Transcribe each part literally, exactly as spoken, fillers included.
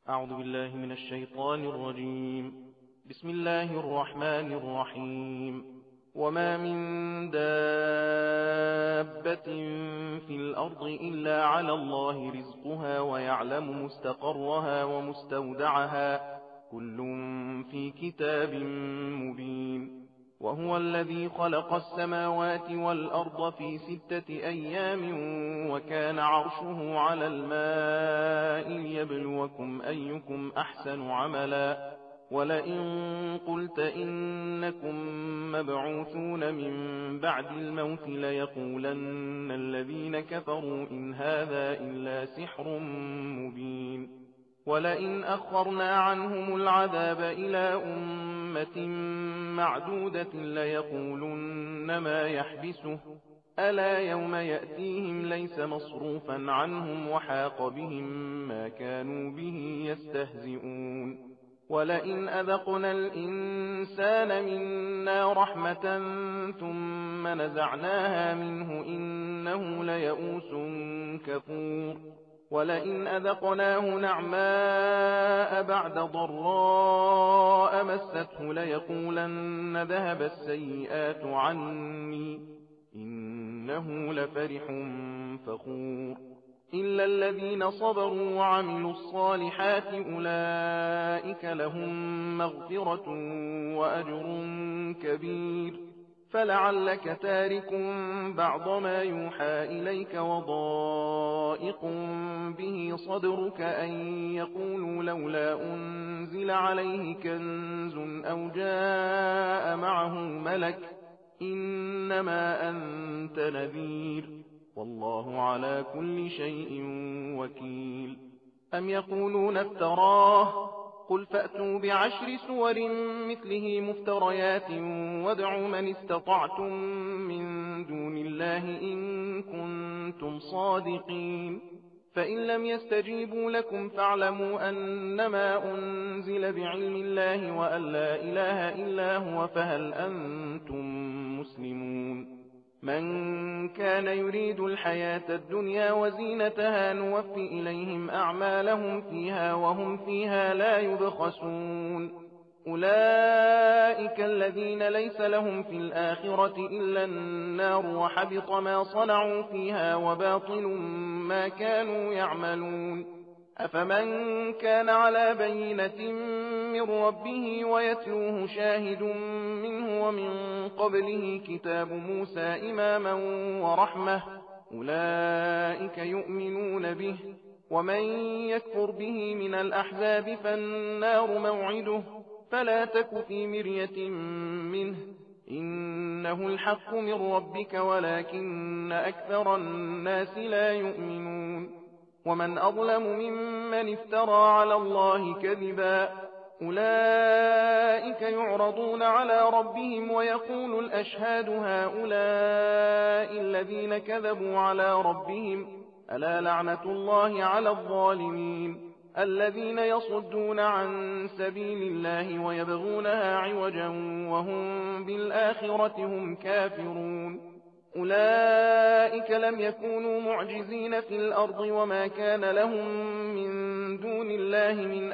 أعوذ بالله من الشيطان الرجيم. بسم الله الرحمن الرحيم. وما من دابة في الأرض إلا على الله رزقها ويعلم مستقرها ومستودعها كل في كتاب مبين. وهو الذي خلق السماوات والأرض في ستة أيام وكان عرشه على الماء ليبلوكم أيكم أحسن عملا. ولئن قلت إنكم مبعوثون من بعد الموت ليقولن الذين كفروا إن هذا إلا سحر مبين. ولئن أخرنا عنهم العذاب إلى أمة معدودة ليقولن ما يحبسه ألا يوم يأتيهم ليس مصروفا عنهم وحاق بهم ما كانوا به يستهزئون. ولئن أذقنا الإنسان منا رحمة ثم نزعناها منه إنه ليئوس كفور. ولئن أذقناه نعماء بعد ضراء مسته ليقولن ذهب السيئات عني إنه لفرح فخور. إلا الذين صبروا وعملوا الصالحات أولئك لهم مغفرة وأجر كبير. فلعلك تارك بعض ما يوحى إليك وضائق به صدرك أن يقولوا لولا أنزل عليه كنز أو جاء معه ملك إنما أنت نذير والله على كل شيء وكيل. أم يقولون افتراه قل فأتوا بعشر سور مثله مفتريات وادعوا من استطعتم من دون الله إن كنتم صادقين. فإن لم يستجيبوا لكم فاعلموا أنما أنزل بعلم الله وأن لا إله إلا هو فهل أنتم مسلمون. من كان يريد الحياة الدنيا وزينتها نوفي إليهم أعمالهم فيها وهم فيها لا يبخسون. أولئك الذين ليس لهم في الآخرة إلا النار وحبط ما صنعوا فيها وباطل ما كانوا يعملون. أفمن كان على بينة من ربه ويتلوه شاهد منه ومن قبله كتاب موسى إماما ورحمة أولئك يؤمنون به. ومن يكفر به من الأحزاب فالنار موعده فلا تك في مرية منه إنه الحق من ربك ولكن أكثر الناس لا يؤمنون. ومن أظلم ممن افترى على الله كذبا أولئك يعرضون على ربهم ويقول الأشهاد هؤلاء الذين كذبوا على ربهم ألا لعنة الله على الظالمين الذين يصدون عن سبيل الله ويبغونها عوجا وهم بالآخرة هم كافرون. أولئك لم يكونوا معجزين في الأرض وما كان لهم من دون الله من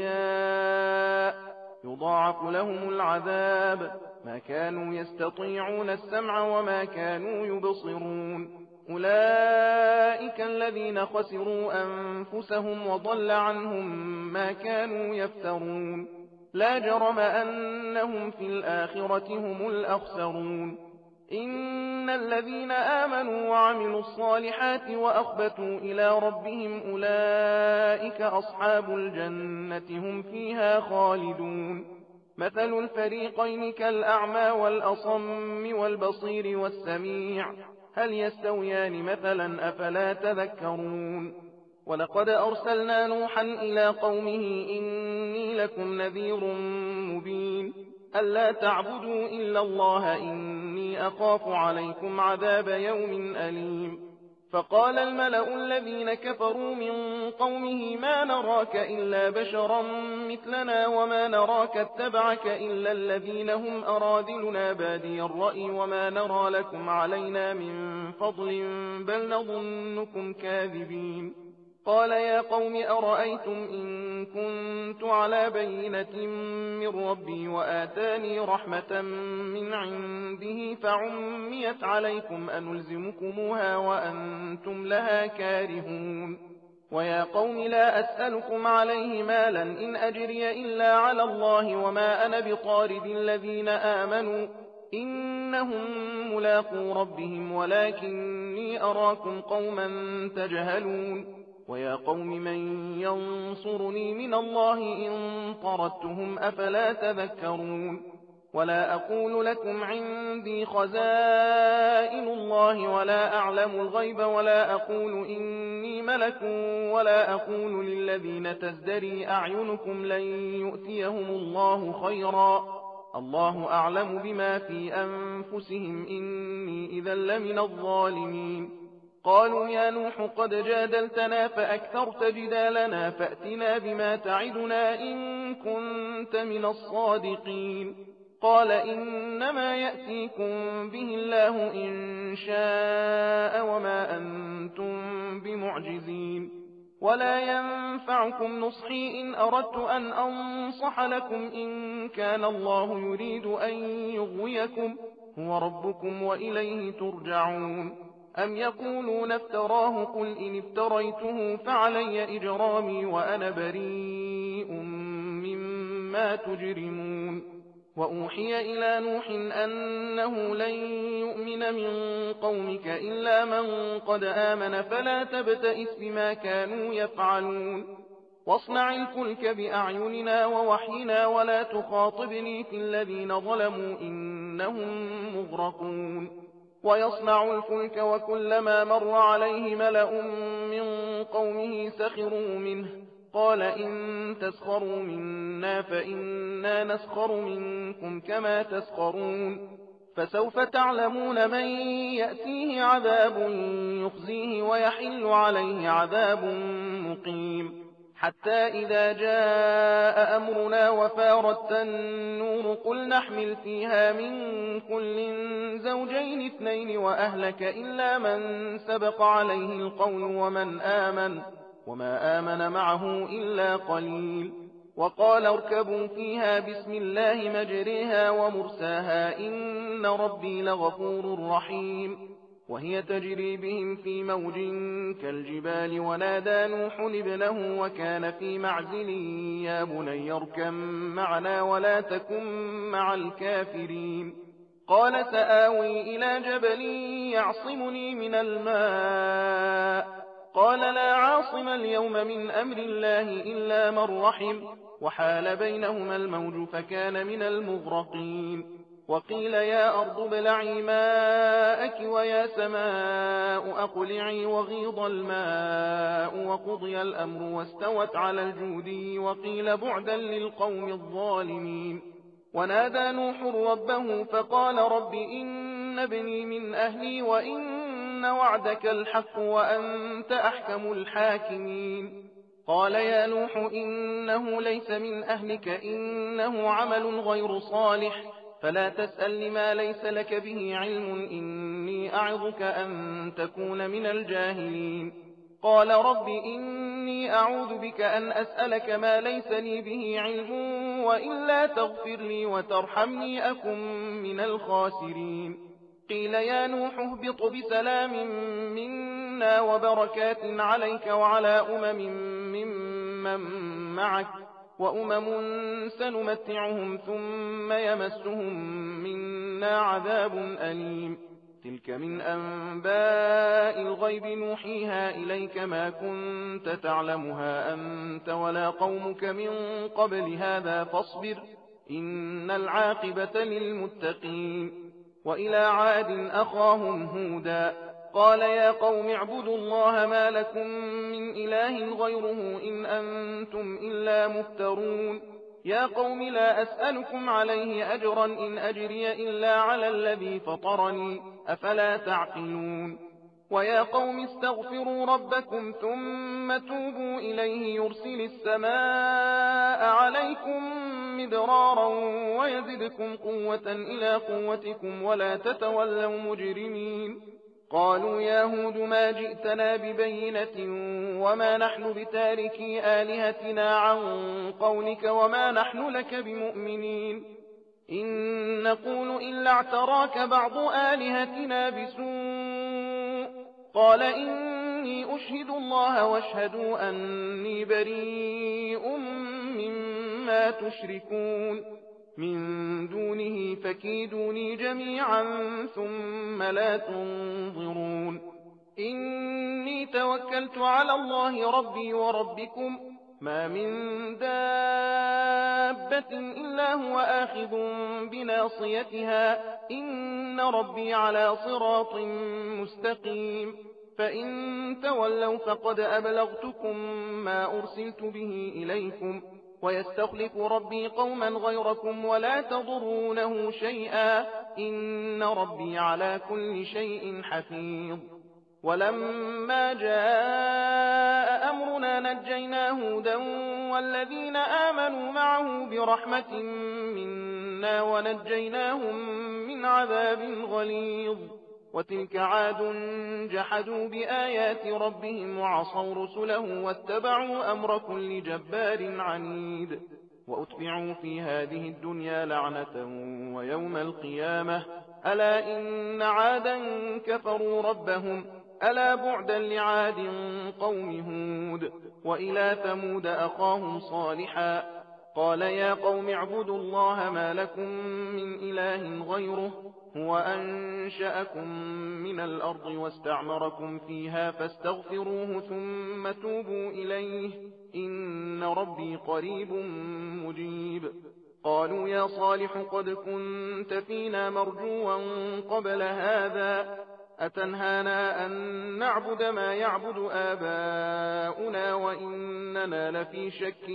أولياء يضاعف لهم العذاب ما كانوا يستطيعون السمع وما كانوا يبصرون. أولئك الذين خسروا أنفسهم وضل عنهم ما كانوا يفترون. لا جرم أنهم في الآخرة هم الأخسرون. إن الذين آمنوا وعملوا الصالحات وأخبتوا إلى ربهم أولئك أصحاب الجنة هم فيها خالدون. مثل الفريقين كالأعمى والأصم والبصير والسميع هل يستويان مثلا أفلا تذكرون. ولقد أرسلنا نوحا إلى قومه إني لكم نذير مبين ألا تعبدوا إلا الله إني أخاف عليكم عذاب يوم أليم. فقال الملأ الذين كفروا من قومه ما نراك إلا بشرا مثلنا وما نراك اتبعك إلا الذين هم أراذلنا بادي الرأي وما نرى لكم علينا من فضل بل نظنكم كاذبين. قال يا قوم أرأيتم إن كنت على بينة من ربي وآتاني رحمة من عنده فعميت عليكم أنلزمكموها وأنتم لها كارهون ويا قوم لا أسألكم عليه مالا إن أجري إلا على الله وما أنا بطارد الذين آمنوا إنهم ملاقو ربهم ولكني أراكم قوما تجهلون ويا قوم من ينصرني من الله إن طردتهم أفلا تذكرون ولا أقول لكم عندي خزائن الله ولا أعلم الغيب ولا أقول إني ملك ولا أقول للذين تزدري أعينكم لن يؤتيهم الله خيرا الله أعلم بما في أنفسهم إني إذا لمن الظالمين قالوا يا نوح قد جادلتنا فأكثرت جدالنا فأتنا بما تعدنا إن كنت من الصادقين قال إنما يأتيكم به الله إن شاء وما أنتم بمعجزين ولا ينفعكم نصحي إن أردت أن أنصح لكم إن كان الله يريد أن يغويكم هو ربكم وإليه ترجعون أم يقولون افتراه قل إن افتريته فعلي إجرامي وأنا بريء مما تجرمون وأوحي إلى نوح أنه لن يؤمن من قومك إلا من قد آمن فلا تبتئس بما كانوا يفعلون واصنع الفلك بأعيننا ووحينا ولا تخاطبني في الذين ظلموا إنهم مغرقون ويصنع الفلك وكلما مر عليه ملأ من قومه سخروا منه قال إن تسخروا منا فإنا نسخر منكم كما تسخرون فسوف تعلمون من يأتيه عذاب يخزيه ويحل عليه عذاب مقيم حتى إذا جاء أمرنا وفارت النور قل نحمل فيها من كل زوجين اثنين وأهلك إلا من سبق عليه القول ومن آمن وما آمن معه إلا قليل وقال اركبوا فيها بسم الله مجريها ومرساها إن ربي لغفور رحيم وهي تجري بهم في موج كالجبال ونادى نوح ابنه وكان في معزل يا بني اركب معنا ولا تكن مع الكافرين قال سآوي إلى جبل يعصمني من الماء قال لا عاصم اليوم من أمر الله إلا من رحم وحال بينهما الموج فكان من المغرقين وقيل يا أرض ابلعي ماءك ويا سماء أقلعي وغيض الماء وقضي الأمر واستوت على الجودي وقيل بعدا للقوم الظالمين ونادى نوح ربه فقال رب إن ابني من أهلي وإن وعدك الحق وأنت أحكم الحاكمين قال يا نوح إنه ليس من أهلك إنه عمل غير صالح فلا تسأل لما ليس لك به علم إني أعظك أن تكون من الجاهلين قال رب إني أعوذ بك أن أسألك ما ليس لي به علم وإلا تغفر لي وترحمني أكن من الخاسرين قيل يا نوح اهبط بسلام منا وبركات عليك وعلى أمم ممن معك وأمم سنمتعهم ثم يمسهم منا عذاب أليم تلك من أنباء الغيب نوحيها إليك ما كنت تعلمها أنت ولا قومك من قبل هذا فاصبر إن العاقبة للمتقين وإلى عاد أخاهم هودا قال يا قوم اعبدوا الله ما لكم من إله غيره إن أنتم إلا مفترون يا قوم لا أسألكم عليه أجرا إن أجري إلا على الذي فطرني أفلا تعقلون ويا قوم استغفروا ربكم ثم توبوا إليه يرسل السماء عليكم مدرارا ويزدكم قوة إلى قوتكم ولا تتولوا مجرمين قالوا يا هود ما جئتنا ببينة وما نحن بتاركي آلهتنا عن قولك وما نحن لك بمؤمنين إن نقول إلا اعتراك بعض آلهتنا بسوء قال إني أشهد الله واشهدوا أني بريء مما تشركون من دونه فكيدوني جميعا ثم لا تنظرون إني توكلت على الله ربي وربكم ما من دابة إلا هو آخذ بناصيتها إن ربي على صراط مستقيم فإن تولوا فقد أبلغتكم ما أرسلت به إليكم ويستخلف ربي قوما غيركم ولا تضرونه شيئا إن ربي على كل شيء حفيظ ولما جاء أمرنا نجينا هودا والذين آمنوا معه برحمة منا ونجيناهم من عذاب غليظ وتلك عاد جحدوا بآيات ربهم وعصوا رسله واتبعوا أمر كل جبار عنيد وأتبعوا في هذه الدنيا لعنة ويوم القيامة ألا إن عادا كفروا ربهم ألا بعدا لعاد قوم هود وإلى ثمود أخاهم صالحا قال يا قوم اعبدوا الله ما لكم من إله غيره هو أنشأكم من الأرض واستعمركم فيها فاستغفروه ثم توبوا إليه إن ربي قريب مجيب قالوا يا صالح قد كنت فينا مرجوا قبل هذا أتنهانا أن نعبد ما يعبد آباؤنا وإننا لفي شك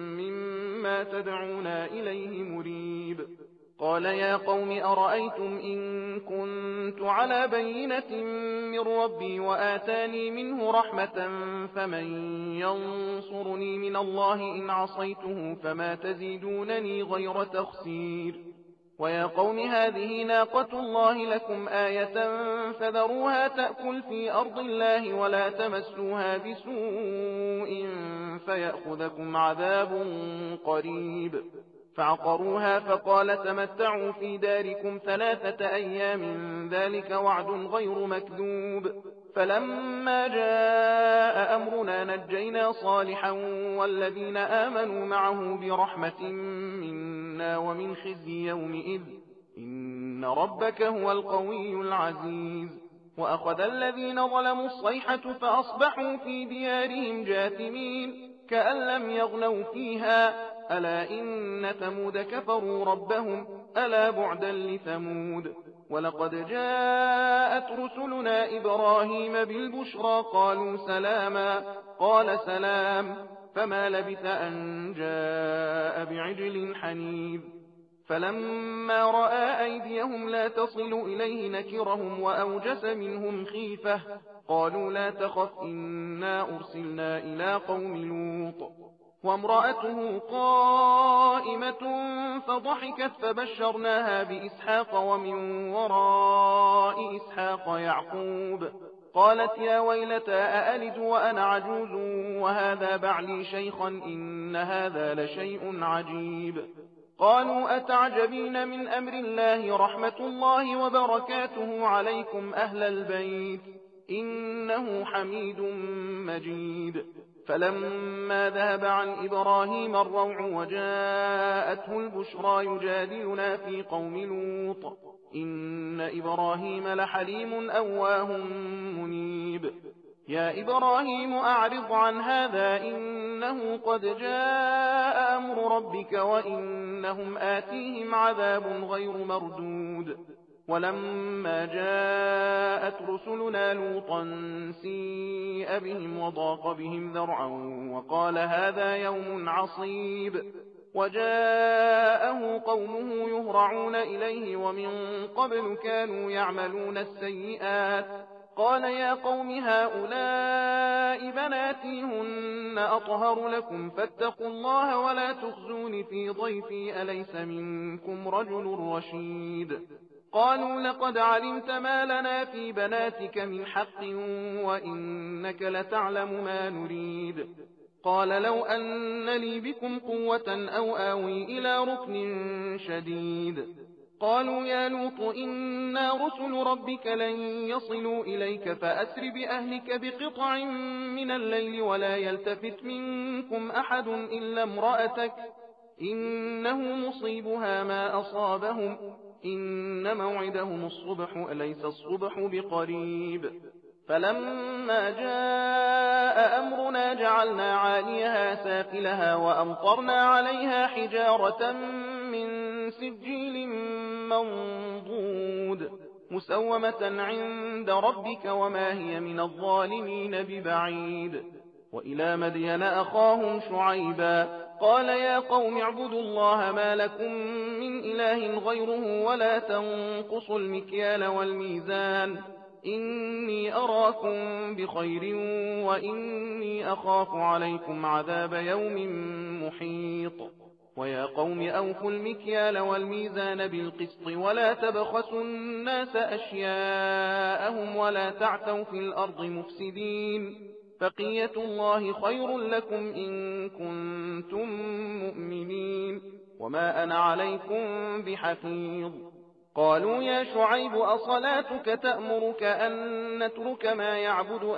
مما تدعونا إليه مريب قال يا قوم أرأيتم إن كنت على بينة من ربي وآتاني منه رحمة فمن ينصرني من الله إن عصيته فما تزيدونني غير تخسير ويا قوم هذه ناقة الله لكم آية فذروها تأكل في أرض الله ولا تمسوها بسوء فيأخذكم عذاب قريب فعقروها فقال تمتعوا في داركم ثلاثة أيام ذلك وعد غير مكذوب فلما جاء أمرنا نجينا صالحا والذين آمنوا معه برحمة منا ومن خزي يومئذ إن ربك هو القوي العزيز وأخذ الذين ظلموا الصيحة فأصبحوا في ديارهم جاثمين كأن لم يغنوا فيها ألا إن ثمود كفروا ربهم ألا بعدا لثمود ولقد جاءت رسلنا إبراهيم بالبشرى قالوا سلاما قال سلام فما لبث أن جاء بعجل حنيذ فلما رأى أيديهم لا تصل إليه نكرهم وأوجس منهم خيفة قالوا لا تخف إنا أرسلنا إلى قوم لوط وامرأته قائمة فضحكت فبشرناها بإسحاق ومن وراء إسحاق يعقوب قالت يا ويلتى أألد وأنا عجوز وهذا بعلي شيخا إن هذا لشيء عجيب قالوا أتعجبين من أمر الله رحمة الله وبركاته عليكم أهل البيت إنه حميد مجيد فلما ذهب عن إبراهيم الروع وجاءته البشرى يجادلنا في قوم لوط إن إبراهيم لحليم أواه منيب يا إبراهيم أعرض عن هذا إنه قد جاء أمر ربك وإنهم آتيهم عذاب غير مردود ولما جاءت رسلنا لوطا سيء بهم وضاق بهم ذرعا وقال هذا يوم عصيب وجاءه قومه يهرعون إليه ومن قبل كانوا يعملون السيئات قال يا قوم هؤلاء بناتي هن أطهر لكم فاتقوا الله ولا تخزون في ضيفي أليس منكم رجل رشيد قالوا لقد علمت ما لنا في بناتك من حق وإنك لتعلم ما نريد. قال لو أن لي بكم قوة أو آوي إلى ركن شديد. قالوا يا لوط إنا رسل ربك لن يصلوا إليك فأسر بأهلك بقطع من الليل ولا يلتفت منكم أحد إلا امرأتك إنه مصيبها ما أصابهم إن موعدهم الصبح أليس الصبح بقريب. فلما جاء أمرنا جعلنا عاليها سافلها وأمطرنا عليها حجارة من سجيل منضود مسومة عند ربك وما هي من الظالمين ببعيد. وإلى مدين أخاهم شعيبا قال يا قوم اعبدوا الله ما لكم من إله غيره ولا تنقصوا المكيال والميزان إني أراكم بخير وإني أخاف عليكم عذاب يوم محيط. ويا قوم أوفوا المكيال والميزان بالقسط ولا تبخسوا الناس أشياءهم ولا تعثوا في الأرض مفسدين بقية الله خير لكم إن كنتم مؤمنين وما أنا عليكم بحفيظ. قالوا يا شعيب أصلاتك تأمرك أن نترك ما يعبد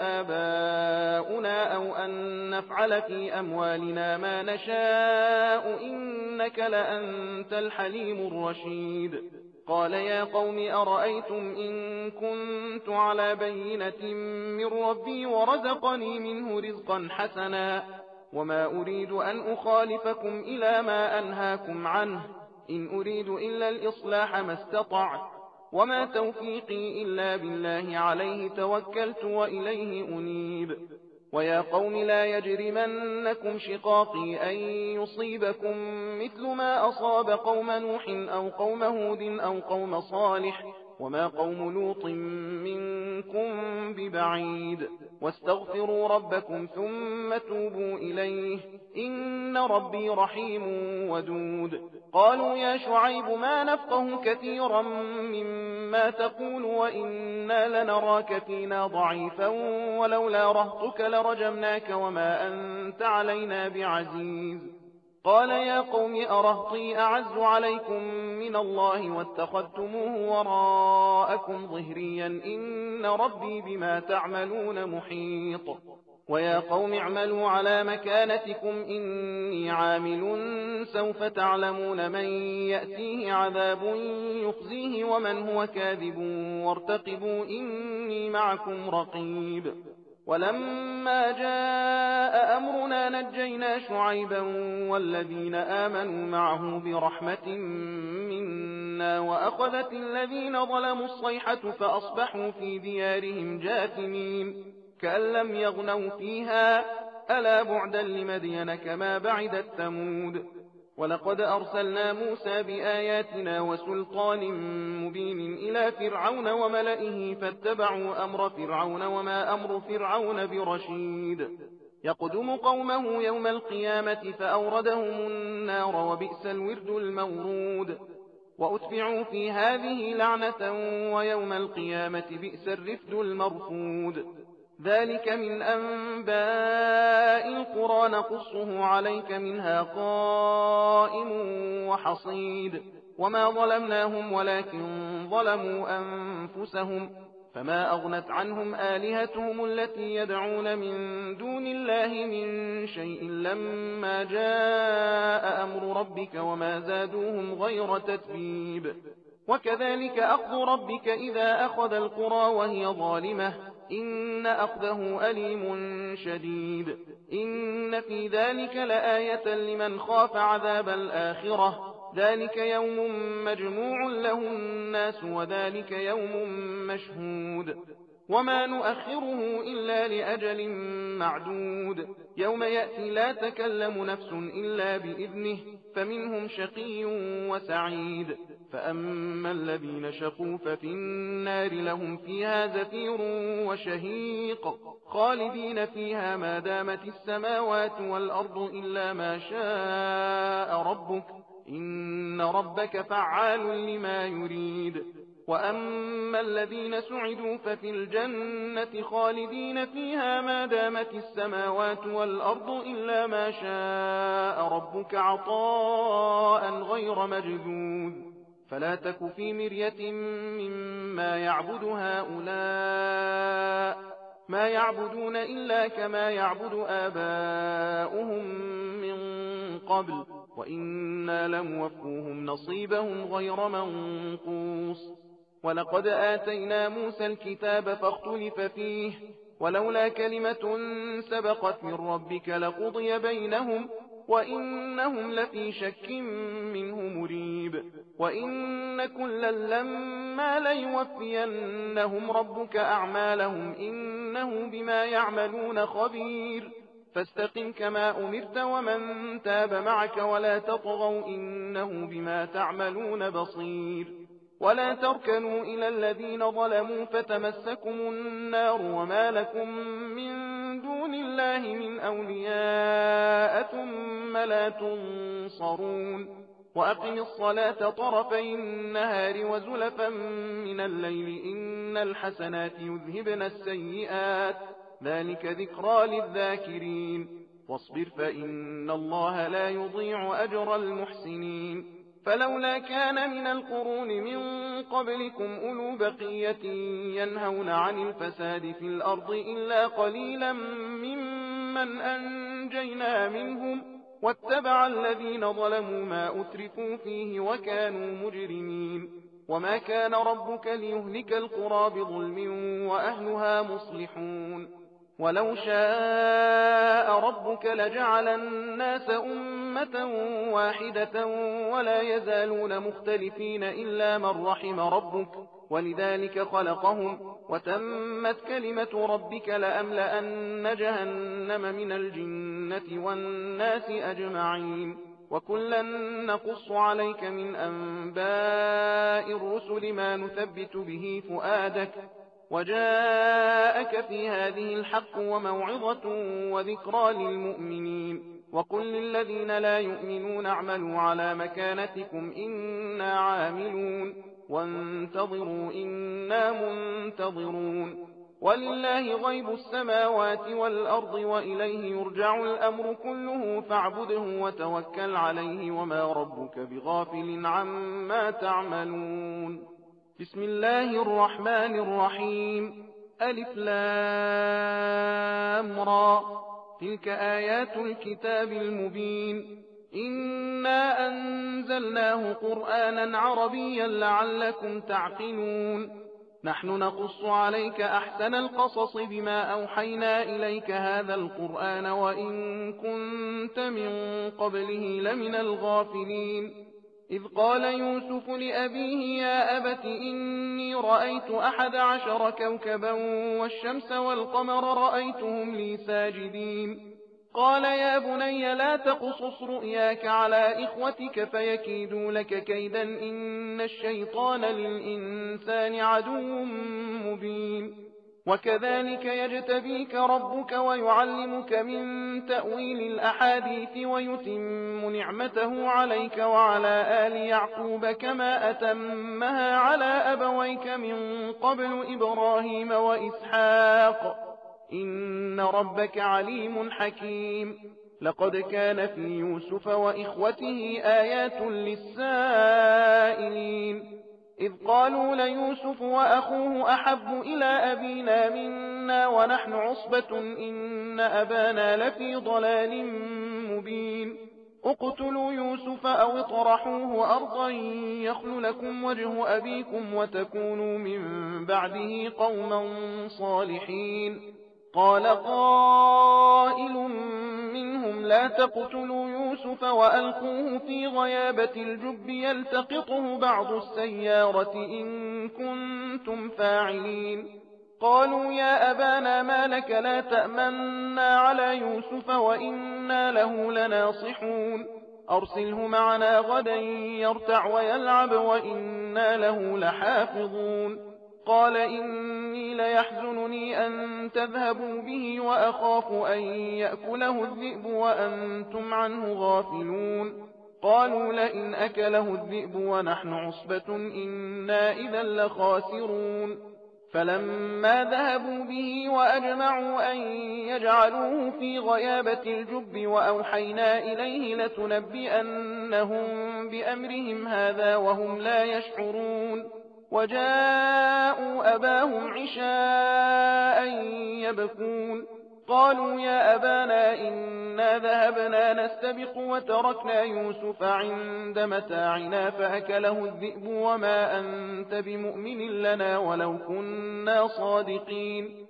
آباؤنا أو أن نفعل في أموالنا ما نشاء إنك لأنت الحليم الرشيد. قال يا قوم أرأيتم إن كنت على بينة من ربي ورزقني منه رزقا حسنا وما أريد أن أخالفكم إلى ما أنهاكم عنه إن أريد إلا الإصلاح ما استطعت وما توفيقي إلا بالله عليه توكلت وإليه أنيب. ويا قوم لا يجرمنكم شقاقي أن يصيبكم مثل ما أصاب قوم نوح أو قوم هود أو قوم صالح وما قوم لوط منكم ببعيد. واستغفروا ربكم ثم توبوا إليه إن ربي رحيم ودود. قالوا يا شعيب ما نفقه كثيرا مما تقول وإنا لنراك فينا ضعيفا ولولا رهطك لرجمناك وما أنت علينا بعزيز. قال يا قوم أرهطي أعز عليكم من الله واتخذتموه وراءكم ظهريا إن ربي بما تعملون محيط. ويا قوم اعملوا على مكانتكم إني عامل سوف تعلمون من يأتيه عذاب يخزيه ومن هو كاذب وارتقبوا إني معكم رقيب. ولما جاء أمرنا نجينا شعيبا والذين آمنوا معه برحمة منا وأخذت الذين ظلموا الصيحة فأصبحوا في ديارهم جاثمين كأن لم يغنوا فيها ألا بعدا لمدين كما بعدت ثمود. ولقد أرسلنا موسى بآياتنا وسلطان مبين إلى فرعون وملئه فاتبعوا أمر فرعون وما أمر فرعون برشيد. يقدم قومه يوم القيامة فأوردهم النار وبئس الورد المورود. وأتبعوا في هذه لعنة ويوم القيامة بئس الرفد المرفود. ذلك من أنباء القرى نقصه عليك منها قائم وحصيد. وما ظلمناهم ولكن ظلموا أنفسهم فما أغنت عنهم آلهتهم التي يدعون من دون الله من شيء لما جاء أمر ربك وما زادوهم غير تتبيب. وكذلك أخذ ربك إذا أخذ القرى وهي ظالمة إن أخذه أليم شديد. إن في ذلك لآية لمن خاف عذاب الآخرة ذلك يوم مجموع له الناس وذلك يوم مشهود. وما نؤخره إلا لأجل معدود يوم يأتي لا تكلم نفس إلا بإذنه فمنهم شقي وسعيد. فأما الذين شقوا ففي النار لهم فيها زفير وشهيق خالدين فيها ما دامت السماوات والأرض إلا ما شاء ربك إن ربك فعال لما يريد. وأما الذين سعدوا ففي الجنة خالدين فيها ما دامت السماوات والأرض إلا ما شاء ربك عطاء غير مجذوذ فلا تك في مرية مما يعبد هؤلاء ما يعبدون إلا كما يعبد آباؤهم من قبل وإنا لموفوهم نصيبهم غير منقوص ولقد آتينا موسى الكتاب فاختلف فيه ولولا كلمة سبقت من ربك لقضي بينهم وإنهم لفي شك منه مريب وإن كلا لما ليوفينهم ربك أعمالهم إنه بما يعملون خبير فاستقم كما أمرت ومن تاب معك ولا تطغوا إنه بما تعملون بصير ولا تركنوا إلى الذين ظلموا فتمسكم النار وما لكم من دون الله من أولياء ثم لا تنصرون وأقم الصلاة طرفي النهار وزلفا من الليل إن الحسنات يذهبن السيئات ذلك ذكرى للذاكرين واصبر فإن الله لا يضيع أجر المحسنين فلولا كان من القرون من قبلكم أولو بقية ينهون عن الفساد في الأرض إلا قليلا ممن أنجينا منهم واتبع الذين ظلموا ما أترفوا فيه وكانوا مجرمين وما كان ربك ليهلك القرى بظلم وأهلها مصلحون ولو شاء ربك لجعل الناس أمة واحدة ولا يزالون مختلفين إلا من رحم ربك ولذلك خلقهم وتمت كلمة ربك لأملأن جهنم من الجنة والناس أجمعين وكلا نقص عليك من أنباء الرسل ما نثبت به فؤادك وجاءك في هذه الحق وموعظة وذكرى للمؤمنين وقل للذين لا يؤمنون اعملوا على مكانتكم إنا عاملون وانتظروا إنا منتظرون ولله غيب السماوات والأرض وإليه يرجع الأمر كله فاعبده وتوكل عليه وما ربك بغافل عما تعملون بسم الله الرحمن الرحيم ألف لام را تلك آيات الكتاب المبين إنا أنزلناه قرآنا عربيا لعلكم تعقلون نحن نقص عليك أحسن القصص بما أوحينا إليك هذا القرآن وإن كنت من قبله لمن الغافلين إذ قال يوسف لأبيه يا أبت إني رأيت أحد عشر كوكبا والشمس والقمر رأيتهم لي ساجدين قال يا بني لا تقصص رؤياك على إخوتك فيكيدوا لك كيدا إن الشيطان للإنسان عدو مبين وكذلك يجتبيك ربك ويعلمك من تأويل الأحاديث ويتم نعمته عليك وعلى آل يعقوب كما أتمها على أبويك من قبل إبراهيم وإسحاق إن ربك عليم حكيم لقد كان في يوسف وإخوته آيات للسائلين إذ قالوا ليوسف وأخوه أحب إلى أبينا منا ونحن عصبة إن أبانا لفي ضلال مبين اقتلوا يوسف أو اطرحوه أرضا يخل لكم وجه أبيكم وتكونوا من بعده قوما صالحين قال قائل منهم لا تقتلوا يوسف وألقوه في غيابة الجب يلتقطه بعض السيارة إن كنتم فاعلين قالوا يا أبانا ما لك لا تأمنا على يوسف وإنا له لناصحون أرسله معنا غدا يرتع ويلعب وإنا له لحافظون قال إني ليحزنني أن تذهبوا به وأخاف أن يأكله الذئب وأنتم عنه غافلون قالوا لئن أكله الذئب ونحن عصبة إنا إذا لخاسرون فلما ذهبوا به وأجمعوا أن يجعلوه في غيابة الجب وأوحينا إليه لتنبئنهم بأمرهم هذا وهم لا يشعرون وجاءوا أباهم عشاء يبكون قالوا يا أبانا إنا ذهبنا نستبق وتركنا يوسف عند متاعنا فأكله الذئب وما أنت بمؤمن لنا ولو كنا صادقين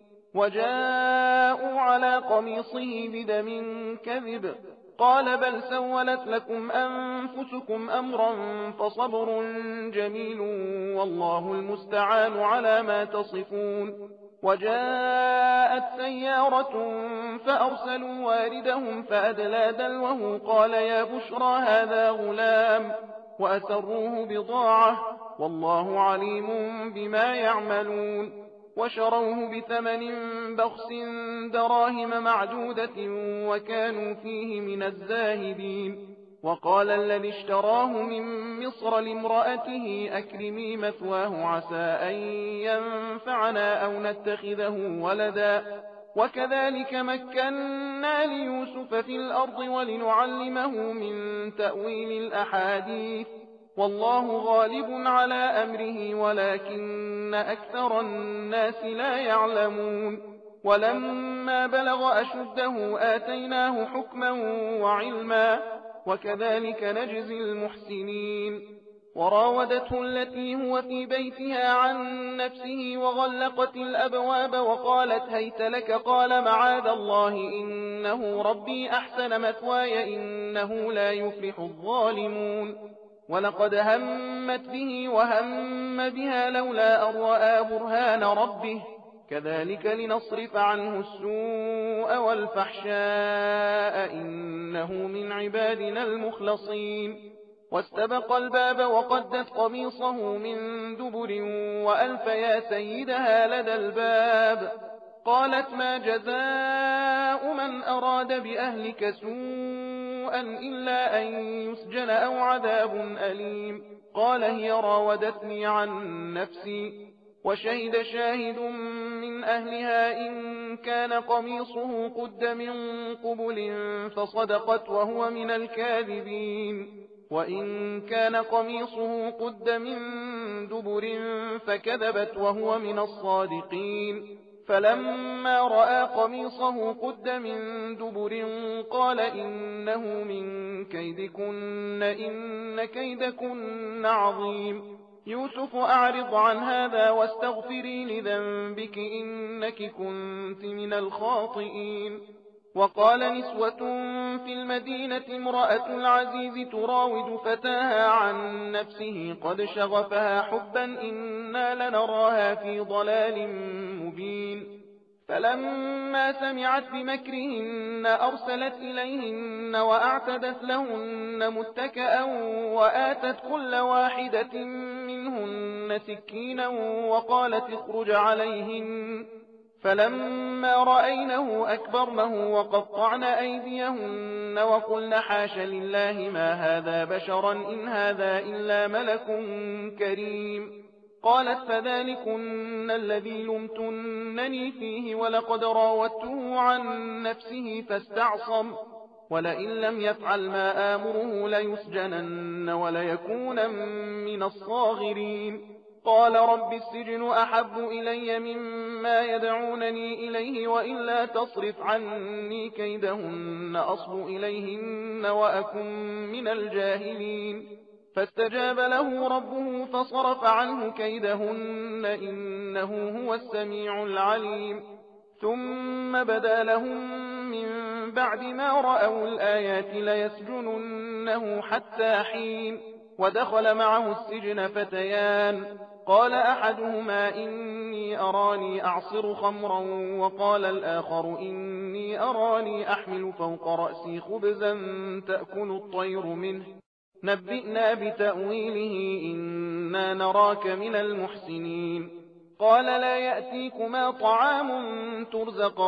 وجاءوا على قميصه بدم كذب قال بل سولت لكم أنفسكم أمرا فصبر جميل والله المستعان على ما تصفون وجاءت سيارة فأرسلوا واردهم فأدلى دلوه قال يا بشرى هذا غلام وأسروه بضاعة والله عليم بما يعملون وشروه بثمن بخس دراهم معدودة وكانوا فيه من الزاهدين وقال الذي اشتراه من مصر لامرأته أكرمي مثواه عسى أن ينفعنا أو نتخذه ولدا وكذلك مكنا ليوسف في الأرض ولنعلمه من تأويل الأحاديث والله غالب على أمره ولكن أكثر الناس لا يعلمون ولما بلغ أشده آتيناه حكما وعلما وكذلك نجزي المحسنين وراودته التي هو في بيتها عن نفسه وغلقت الأبواب وقالت هيت لك قال معاذ الله إنه ربي أحسن مثواي إنه لا يفلح الظالمون ولقد همت به وهم بها لولا أن رأى برهان ربه كذلك لنصرف عنه السوء والفحشاء إنه من عبادنا المخلصين واستبق الباب وقدت قميصه من دبر وألف يا سيدها لدى الباب قالت ما جزاء من أراد بأهلك سوءا إلا أن يسجن أو عذاب أليم قال هي راودتني عن نفسي وشهد شاهد من أهلها إن كان قميصه قد من قبل فصدقت وهو من الكاذبين وإن كان قميصه قد من دبر فكذبت وهو من الصادقين فلما رأى قميصه قد من دبر قال إنه من كيدكن إن كيدكن عظيم يوسف أعرض عن هذا واستغفري لذنبك إنك كنت من الخاطئين وقال نسوة في المدينة امرأة العزيز تراود فتاها عن نفسه قد شغفها حبا إنا لنراها في ضلال مبين فلما سمعت بمكرهن أرسلت إليهن وأعتدت لهن متكأ وآتت كل واحدة منهن سكينا وقالت اخرج عليهن فلما رأينه أكبرنه وقطعن أيديهن وقلن حاش لله ما هذا بشرا إن هذا إلا ملك كريم قالت فذلكن الذي لمتنني فيه ولقد راودته عن نفسه فاستعصم ولئن لم يفعل ما آمره ليسجنن وليكون من الصاغرين قال رب السجن أحب إلي مما يدعونني إليه وإلا تصرف عني كيدهن أصب إليهن وأكن من الجاهلين فاستجاب له ربه فصرف عنه كيدهن إنه هو السميع العليم ثم بدا لهم من بعد ما رأوا الآيات ليسجننه حتى حين ودخل معه السجن فتيان قال أحدهما إني أراني أعصر خمرا وقال الآخر إني أراني أحمل فوق رأسي خبزا تأكل الطير منه نبئنا بتأويله إنا نراك من المحسنين قال لا يأتيكما طعام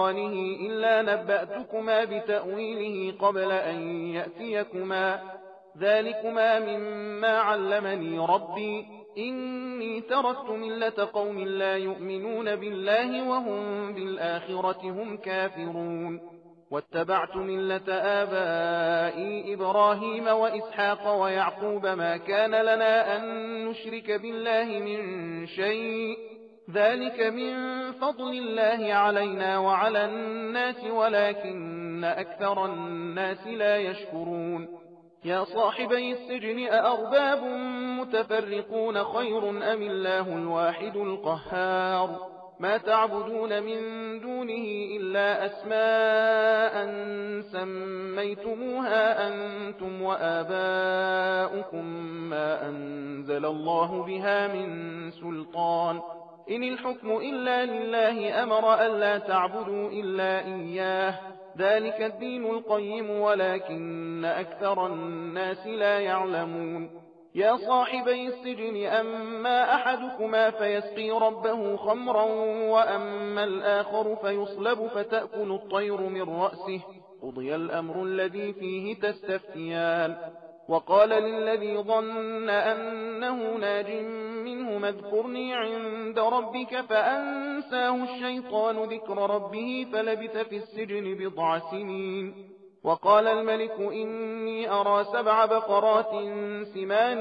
ترزقانه إلا نبأتكما بتأويله قبل أن يأتيكما ذلكما مما علمني ربي إني تركت ملة قوم لا يؤمنون بالله وهم بالآخرة هم كافرون واتبعت ملة آبائي إبراهيم وإسحاق ويعقوب ما كان لنا أن نشرك بالله من شيء ذلك من فضل الله علينا وعلى الناس ولكن أكثر الناس لا يشكرون يا صاحبي السجن أأرباب متفرقون خير أم الله الواحد القهار ما تعبدون من دونه إلا أسماء سميتموها أنتم وآباؤكم ما أنزل الله بها من سلطان إن الحكم إلا لله أمر ألا تعبدوا إلا إياه ذلك الدين القيم ولكن أكثر الناس لا يعلمون يا صاحبي السجن أما أحدكما فيسقي ربه خمرا وأما الآخر فيصلب فتأكل الطير من رأسه قضي الأمر الذي فيه تستفتيان وقال للذي ظن أنه ناج منه اذكرني عند ربك فأنساه الشيطان ذكر ربه فلبث في السجن بضع سنين وقال الملك إني أرى سبع بقرات سمان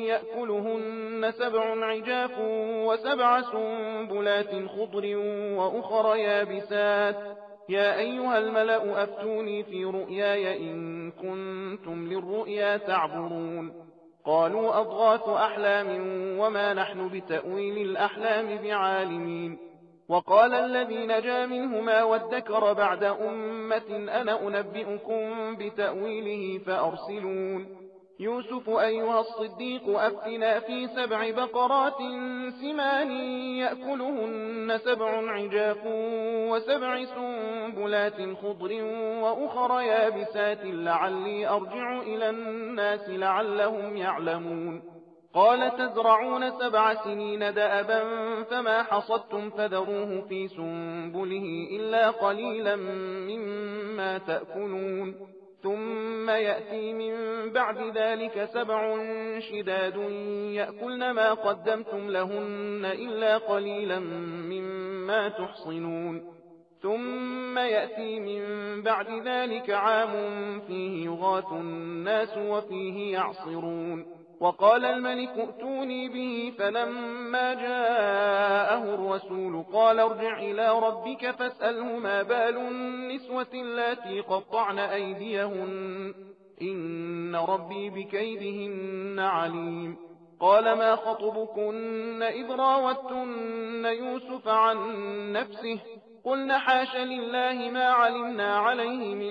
يأكلهن سبع عجاف وسبع سنبلات خضر وأخر يابسات يا أيها الملأ أفتوني في رؤياي إن كنتم للرؤيا تعبرون قالوا أضغاث أحلام وما نحن بتأويل الأحلام بعالمين وقال الذي نجا منهما وادكر بعد أمة أنا أنبئكم بتأويله فأرسلون يوسف أيها الصديق أفتنا في سبع بقرات سمان يأكلهن سبع عجاف وسبع سنبلات خضر وأخر يابسات لعلي أرجع إلى الناس لعلهم يعلمون قال تزرعون سبع سنين دأبا فما حصدتم فذروه في سنبله إلا قليلا مما تأكلون ثم يأتي من بعد ذلك سبع شداد يأكلن ما قدمتم لهن إلا قليلا مما تحصنون ثم يأتي من بعد ذلك عام فيه يغاث الناس وفيه يعصرون وقال الملك ائتوني به فلما جاءه الرسول قال ارجع إلى ربك فاسأله ما بال النسوة اللاتي قطعن أيديهن إن ربي بكيدهن عليم قال ما خطبكن إذ راوتن يوسف عن نفسه قلن حاش لله ما علمنا عليه من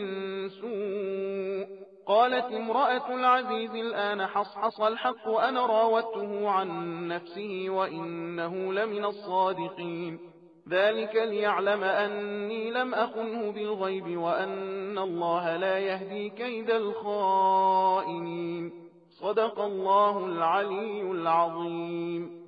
سوء قالت امرأة العزيز الآن حصحص الحق أنا راودته عن نفسه وإنه لمن الصادقين ذلك ليعلم أني لم أخنه بالغيب وأن الله لا يهدي كيد الخائنين صدق الله العلي العظيم.